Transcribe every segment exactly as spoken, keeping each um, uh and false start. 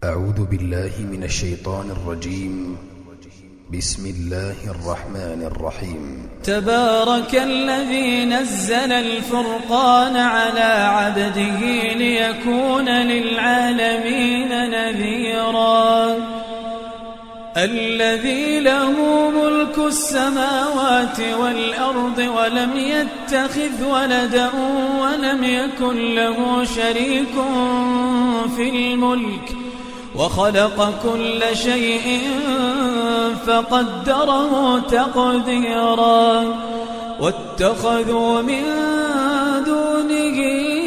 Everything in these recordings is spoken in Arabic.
أعوذ بالله من الشيطان الرجيم. بسم الله الرحمن الرحيم. تبارك الذي نزل الفرقان على عبده ليكون للعالمين نذيرا. الذي له ملك السماوات والأرض ولم يتخذ ولدا ولم يكن له شريك في الملك وخلق كل شيء فقدره تقديرا. واتخذوا من دونه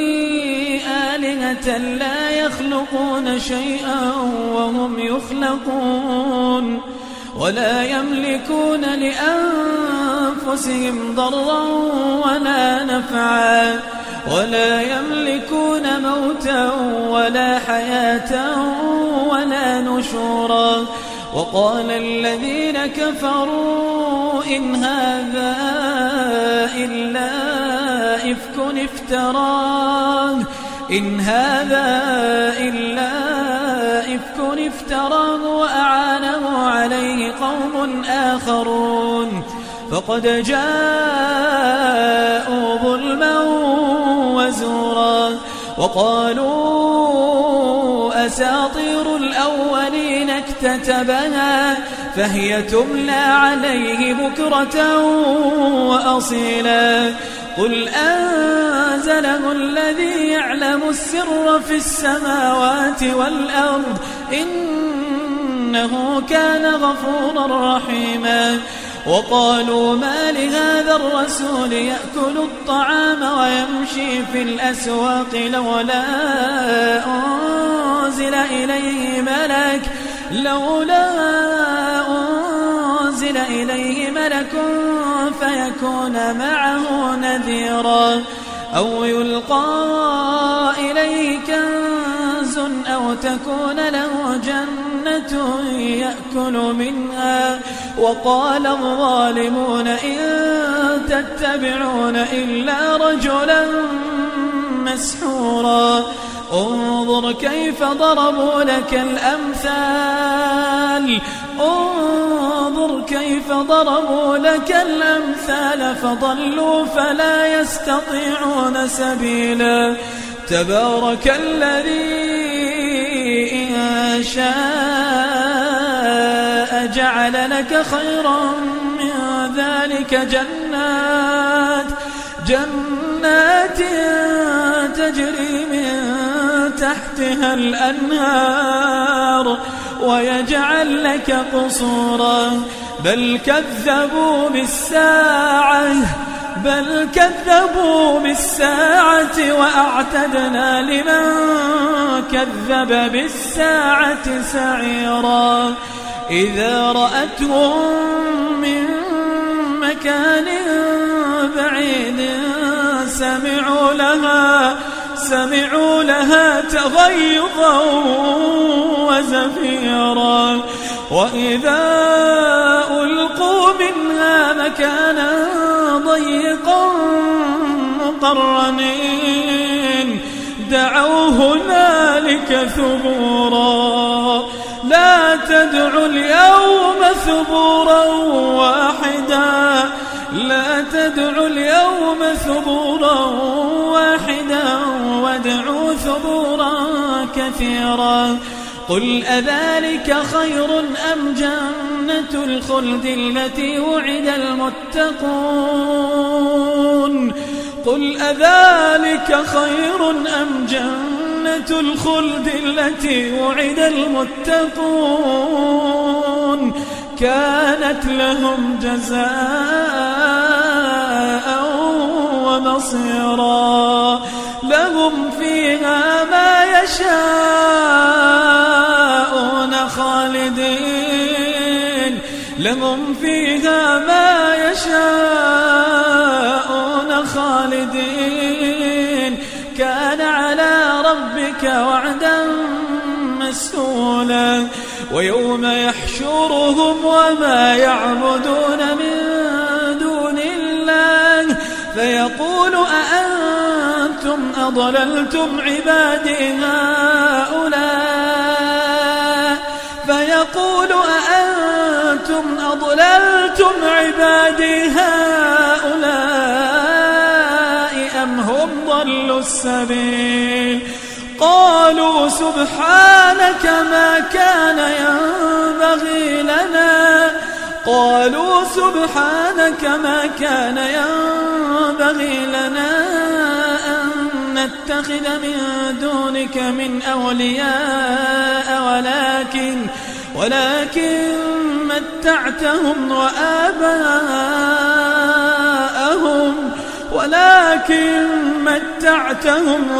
آلهة لا يخلقون شيئا وهم يخلقون ولا يملكون لأنفسهم ضرا ولا نفعا ولا يملكون موتا ولا حياة ولا نشورا. وقال الذين كفروا إن هذا إلا إفك افتراه إن هذا إلا إفك افتراه وأعانه عليه قوم آخرون فقد جاءوا ظلما وزورا. وقالوا أساطير الأولين اكتتبها فهي تملى عليه بكرة وأصيلا. قل أنزله الذي يعلم السر في السماوات والأرض إنه كان غفورا رحيما. وقالوا ما لهذا الرسول يأكل الطعام ويمشي في الأسواق لولا أنزل إليه ملك لولا أنزل إليه ملك فيكون معه نذيرا. أو يلقى إليه كنز أو تكون له جنة يأكل منها. وقال الظالمون إن تتبعون إلا رجلا مسحورا. انظر كيف ضربوا لك الأمثال انظر كيف ضربوا لك الأمثال فضلوا فلا يستطيعون سبيلا. تبارك الذي إن شاء جعل لك خيرا من ذلك جنات جنات تجري من تحتها الأنهار ويجعل لك قصورا. بل كذبوا بالساعة بل كذبوا بالساعة وأعتدنا لمن كذب بالساعة سعيرا. إذا رأتهم من مكان بعيد سمعوا لها سمعوا لها تغيظا وزفيرا. وإذا ألقوا منها مكانا ضيقا مقرنين دعوا هنالك ثبورا. لا تدعوا اليوم ثبورا واحدا لا تدعوا اليوم ثبورا واحدا وادعوا ثبورا كثيرا. قل أذلك خير أم جنة الخلد التي وعد المتقون قل أذلك خير أم جنة الخلد التي وعد المتقون كانت لهم جزاء ومصيرا. لهم فيها ما يشاءون خالدين لهم فيها ما يشاءون خالدين كان على ربك وعدا مسئولا. ويوم يحشرهم وما يعبدون من دون الله فيقول أأنتم أضللتم عبادي هؤلاء أأنتم أضللتم عبادي هؤلاء أم هم ضلوا السبيل قالوا سبحانك ما كان ينبغي لنا قالوا سبحانك ما كان ينبغي لنا أن نتخذ من دونك من أولياء ولكن ولكن متعتهم وآباءهم ولكن متعتهم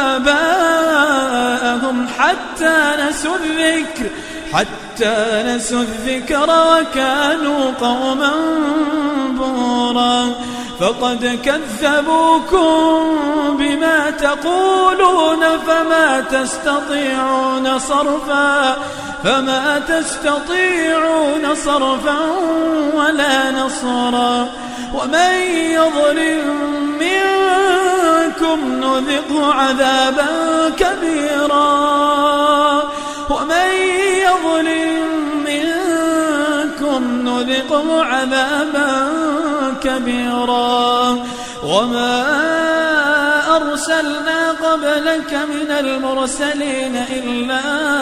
وآباءهم حتى نسوا الذكر حتى نسوا الذكر وكانوا قوما بورا فقد كذبوكم بما تقولون فما تستطيعون صرفا فما تستطيعون صرفا ولا نصرا ومن يظلم منكم نذقه عذابا كبيرا ومن يظلم منكم نذقه عذابا كبيرا وما أرسلنا قبلك من المرسلين إلا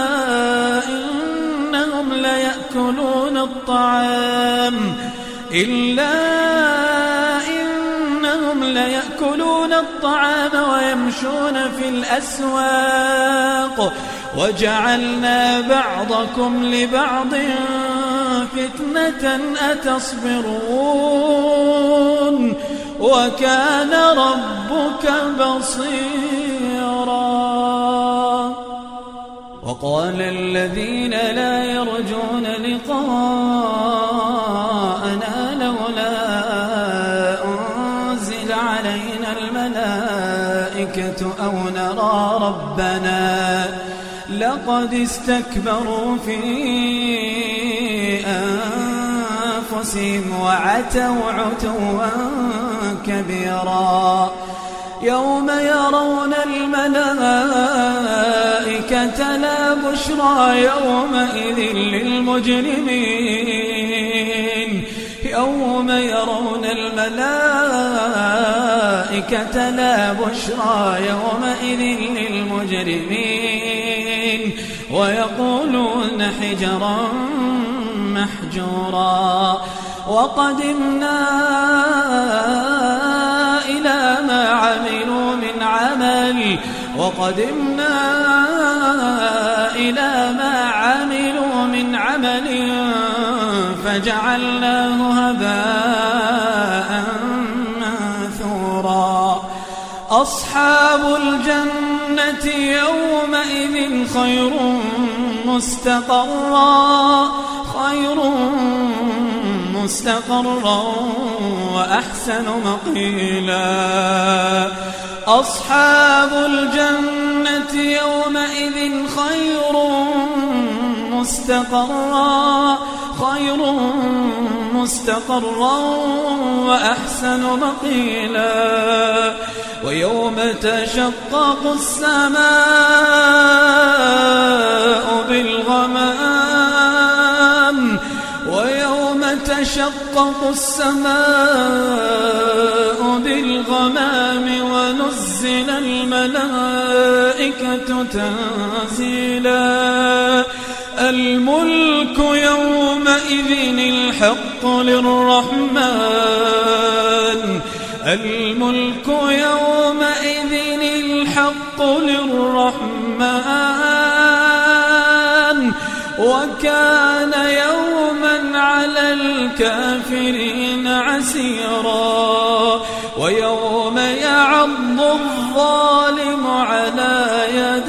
إنهم ليأكلون الطعام إلا إنهم ليأكلون الطعام ويمشون في الأسواق وجعلنا بعضكم لبعض فتنة أتصبرون وكان ربك بصيرا وقال الذين لا يرجون لقاءنا لولا أنزل علينا الملائكة أو نرى ربنا لقد استكبروا في أنفسهم وعتوا عتوا كبيرا يوم يرون الملائكة لا بشرى يومئذ للمجرمين يوم يرون الملائكة لا بشرى يومئذ للمجرمين ويقولون حجرا محجورا وقدمنا إلى ما عملوا من عمل وقدمنا إلى ما عملوا من عمل فجعلناه هباء منثورا أصحاب الجنة يومئذ خير مستقرا خير مستقرا وأحسن مقيلا أصحاب الجنة يومئذ خير مستقرا خير مستقرا وأحسن مقيلا ويوم تشقق السماء بالغمام ويوم تشقق السماء بالغمام ونزل الملائكة تنزيلا الملك يومئذ الحق للرحمن الملك يومئذ الحق للرحمن وكان يوما على الكافرين عسيرا ويوم يعض الظالم على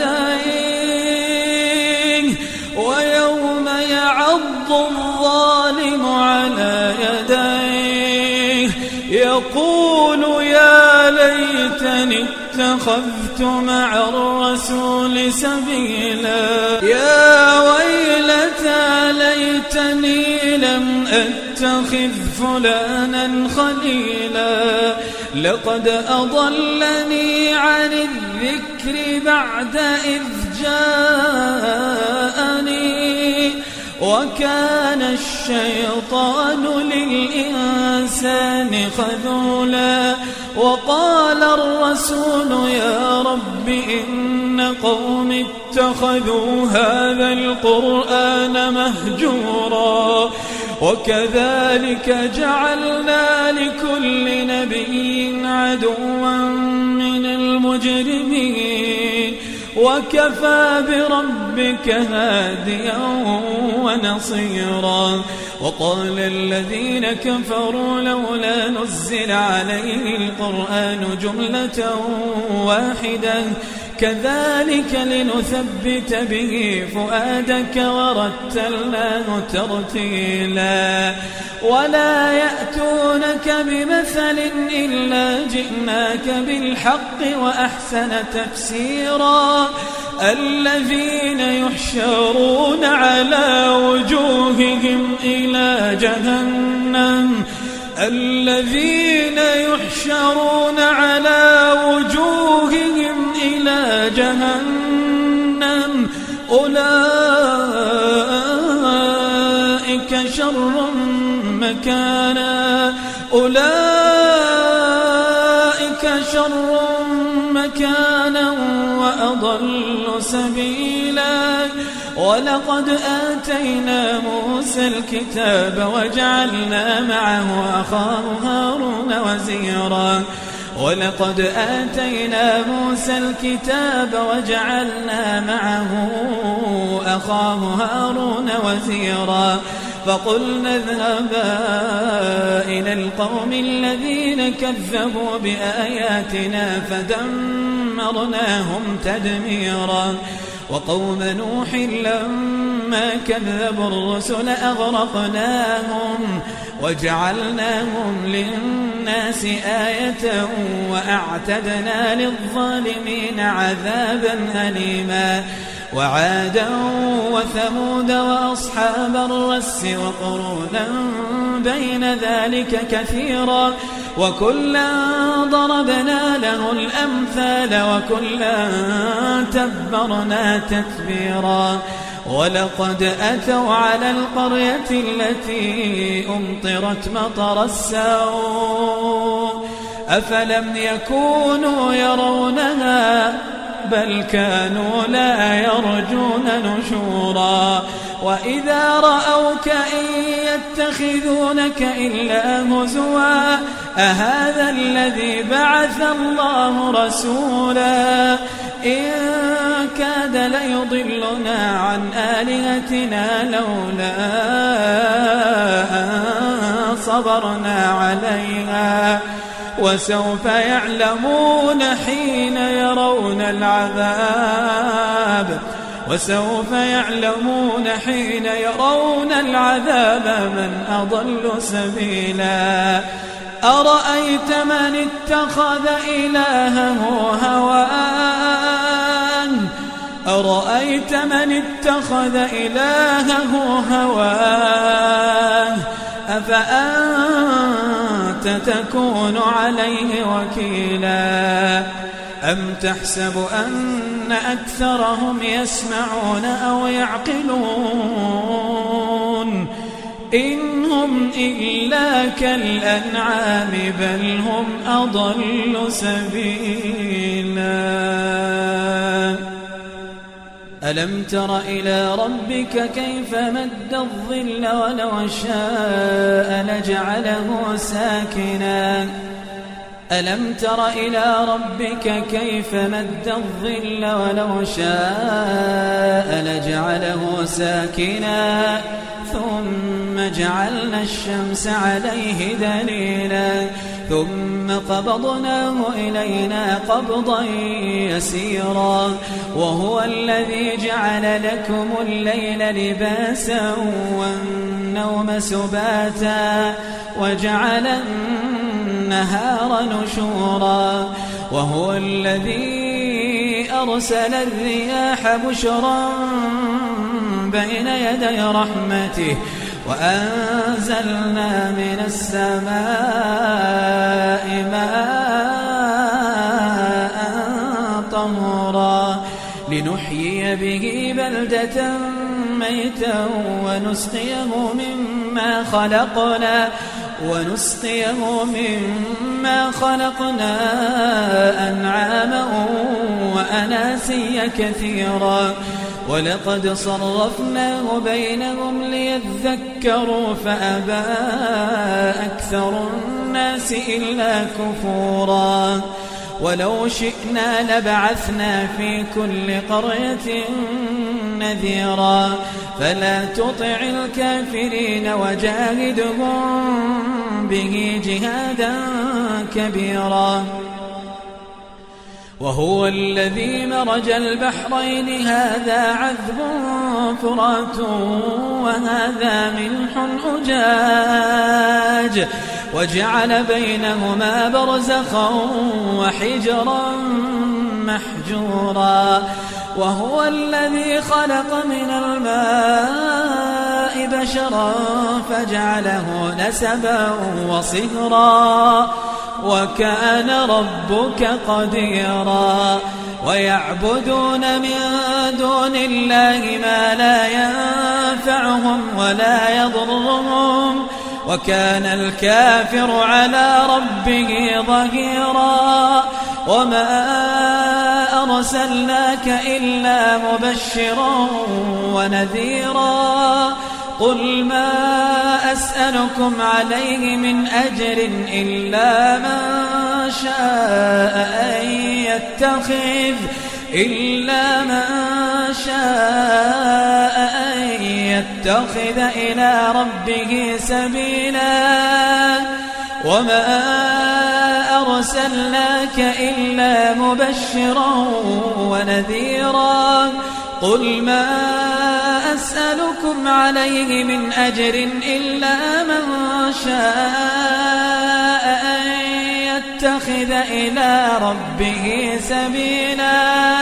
يديه ويوم يعض الظالم على يديه يقول يا ليتني اتخذت مع الرسول سبيلا يا ويلتى ليتني لم أتخذ فلانا خليلا لقد أضلني عن الذكر بعد إذ جاءني وكان الشيطان للإنسان خذولا وقال الرسول يا رب إن قوم اتخذوا هذا القرآن مهجورا وكذلك جعلنا لكل نبي عدوا من المجرمين وكفى بربك هاديا ونصيرا وقال الذين كفروا لولا نزل عليه القرآن جملة واحدة كذلك لنثبت به فؤادك ورتلناه ترتيلا ولا يأتونك بمثل إلا جئناك بالحق وأحسن تفسيرا الذين يحشرون على وجوههم إلى جهنم الذين يحشرون على وجوههم إلى جهنم أولئك شر مكانا أولئك شر مكانا وأضل سبيلا ولقد آتينا موسى الكتاب وجعلنا معه أخاه هارون وزيرا ولقد آتينا موسى الكتاب وجعلنا معه أخاه هارون وزيرا فقلنا اذهبا إلى القوم الذين كذبوا بآياتنا فدمرناهم تدميرا وقوم نوح لما كذبوا الرسل أغرقناهم وجعلناهم للناس آية وأعتدنا للظالمين عذابا أليما وعادا وثمود وأصحاب الرس وقرونا بين ذلك كثيرا وكلا ضربنا له الأمثال وكلا تبرنا تتبيرا ولقد أتوا على القرية التي أمطرت مطر السوء أفلم يكونوا يرونها بل كانوا لا يرجون نشورا وإذا رأوك إن يتخذونك إلا هزوا أهذا الذي بعث الله رسولا إن كاد ليضلنا عن آلهتنا لولا أن صبرنا عليها وسوف يعلمون حين يرون العذاب وسوف يعلمون حين يرون العذاب من أضل سبيلا أرأيت من اتخذ إلهه هواه أرأيت من اتخذ إلهه هواه أفأنت تكون عليه وكيلا أم تحسب أن أكثرهم يسمعون أو يعقلون إن هم إلا كالأنعام بل هم أضل سبيلا ألم تر إلى ربك كيف مد الظل ولو شاء لجعله ساكنا ألم تر إلى ربك كيف مد الظل ولو شاء لجعله ساكنا ثم جعلنا الشمس عليه دليلا ثم قبضناه إلينا قبضا يسيرا وهو الذي جعل لكم الليل لباسا والنوم سباتا وجعل النهار نشورا وهو الذي أرسل الرياح بشرا بين يدي رحمته وأنزلنا من السماء ماء طهورا لنحيي به بلدة ميتا ونسقيه مما خلقنا ونسقيه مما خلقنا أنعاما وأناسيا كثيرا ولقد صرفناه بينهم ليذكروا فأبى أكثر الناس إلا كفورا ولو شئنا لبعثنا في كل قرية نذيرا فلا تطع الكافرين وجاهدهم به جهادا كبيرا وهو الذي مرج البحرين هذا عذب فرات وهذا ملح أجاج وجعل بينهما برزخا وحجرا محجورا وهو الذي خلق من الماء بشرا فجعله نسبا وصهرا وكان ربك قديرا ويعبدون من دون الله ما لا ينفعهم ولا يضرهم وكان الكافر على ربه ظهيرا وما أرسلناك إلا مبشرا ونذيرا قل ما أسألكم عليه من أجر إلا من شاء أن يتخذ إلا من شاء أن يتخذ إلى ربه سبيلا وما أرسلناك إلا مبشرا ونذيرا قل ما أسألكم عليه من أجر إلا من شاء أن يتخذ إلى ربه سبيلا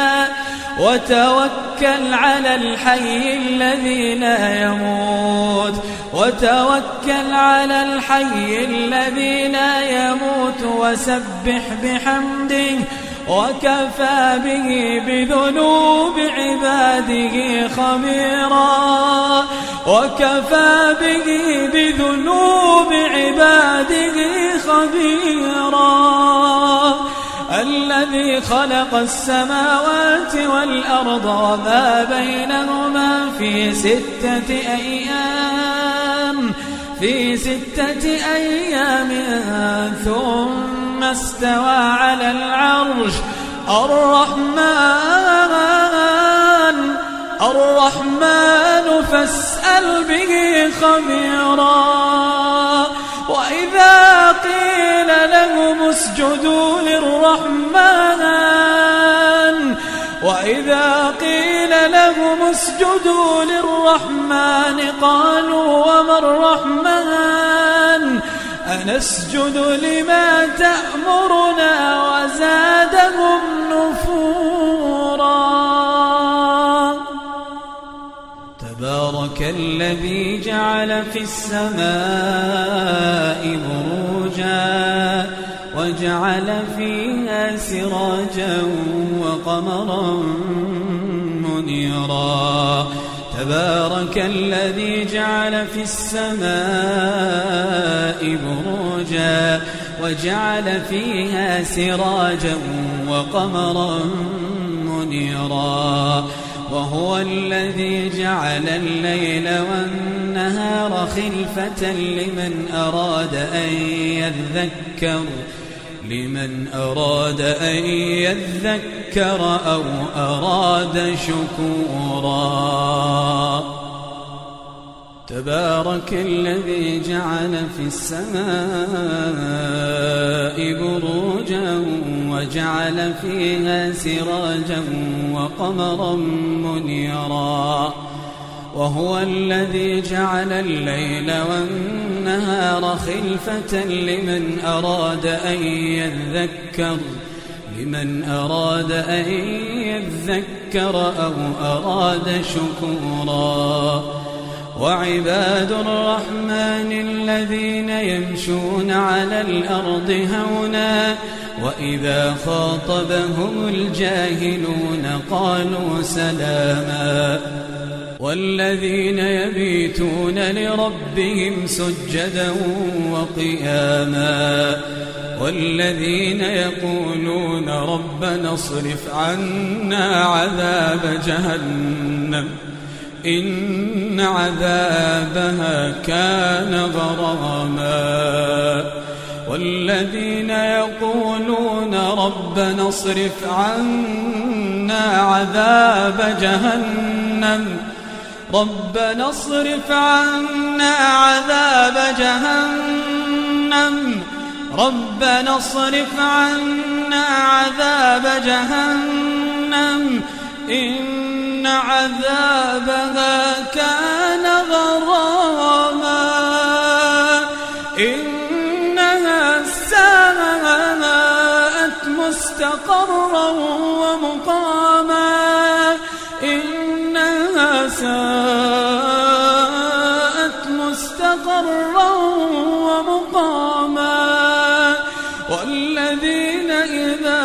وتوكل على الحي الذي لا يموت وتوكل على الحي الذي لا يموت وسبح بحمده وكفى به بذنوب عباده خبيرا وكفى به بذنوب عباده خبيرا الذي خلق السماوات والأرض وما بينهما في ستة أيام في ستة أيام ثم استوى على العرش الرحمن الرحمن فاسأل به خبيرا وإذا قيل لهم اسجدوا للرحمن وإذا قيل لهم اسجدوا للرحمن قالوا وما الرحمن أنسجد لما تأمرنا وزادهم نفورا تبارك الذي جعل في السماء بروجا وجعل فيها سراجا وقمرا منيرا تبارك الذي جعل في السماء بروجا وجعل فيها سراجا وقمرا منيرا وهو الذي جعل الليل والنهار خلفة لمن أراد أن يذكر لمن أراد أن يذكر أو أراد شكورا تبارك الذي جعل في السماء بروجا وجعل فيها سراجا وقمرا منيرا وهو الذي جعل الليل والنهار خلفة لمن أراد أن يذكر لمن أراد أن يذكر أو أراد شكورا وعباد الرحمن الذين يمشون على الأرض هونا وإذا خاطبهم الجاهلون قالوا سلاما والذين يبيتون لربهم سجدا وقياما والذين يقولون ربنا اصرف عنا عذاب جهنم إن عذابها كان غراما والذين يقولون ربنا اصرف عنا عذاب جهنم ربنا اصرف عنا عذاب جهنم ربنا اصرف عنا عذاب جهنم إن عذابها كان غراما إنها ساءت مستقرا ومقاما إنها ساءت مستقرا ومقاما والذين إذا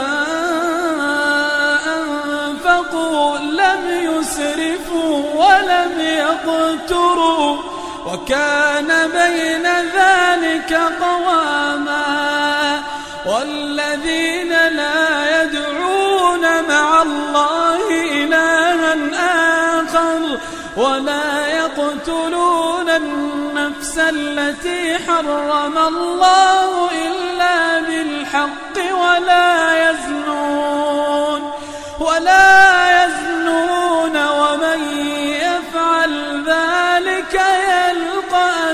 أنفقوا لم يسرفوا ولم يقتروا وكان بين ذلك قواما والذين لا يدعون مع الله إلها آخر ولا يقتلون النفس التي حرم الله إلا بالحق ولا يزنون ولا يزنون ومن يفعل ذلك يلقى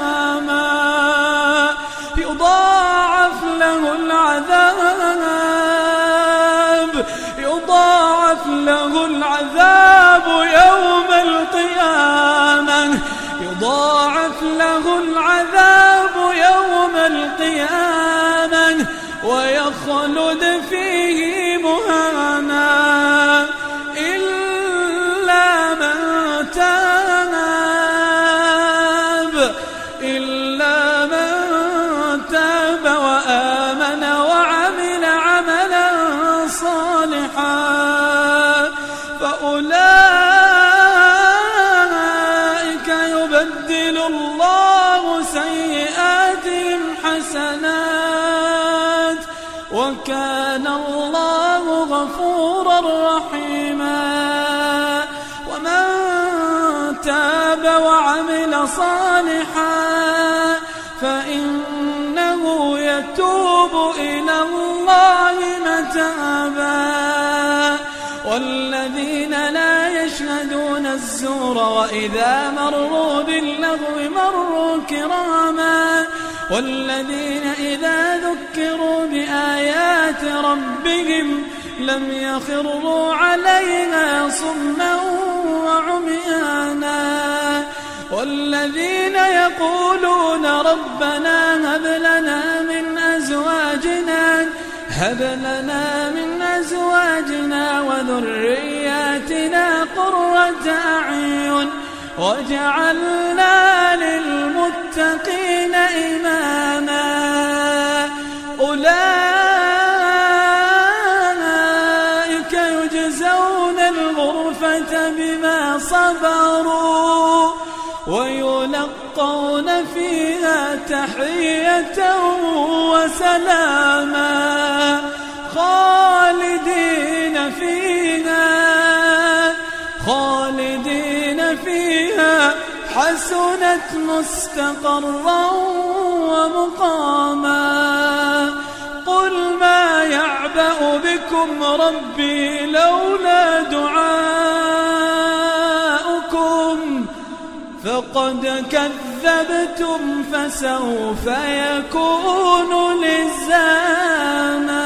أثاما يضاعف له العذاب يضاعف له العذاب يوم القيامة يضاعف له العذاب يوم القيامة ويخلد فيه مهانا إلا من تاب إلا من تاب وآمن وعمل عملا صالحا فأولئك يبدل الله سيئاتهم حسنات وكان الله غفورا رحيما ومن تاب وعمل صالحا فإنه يتوب إلى الله متابا والذين لا يشهدون الزور وإذا مروا باللغو مروا كراما والذين إذا ذكروا بآيات ربهم لم يخروا عليها صما وعميانا والذين يقولون ربنا هب لنا من أزواجنا هب لنا من أزواجنا وذرياتنا قرة أعين وجعلنا للمتقين إماما أولئك يجزون الغرفة بما صبروا ويلقون فيها تحية وسلاما خالدين فيها خالدين فيها حسنت مستقرا ومقاما قل ما يعبأ بكم ربي لولا دعاؤكم فقد كذبتم فسوف يكون لزاما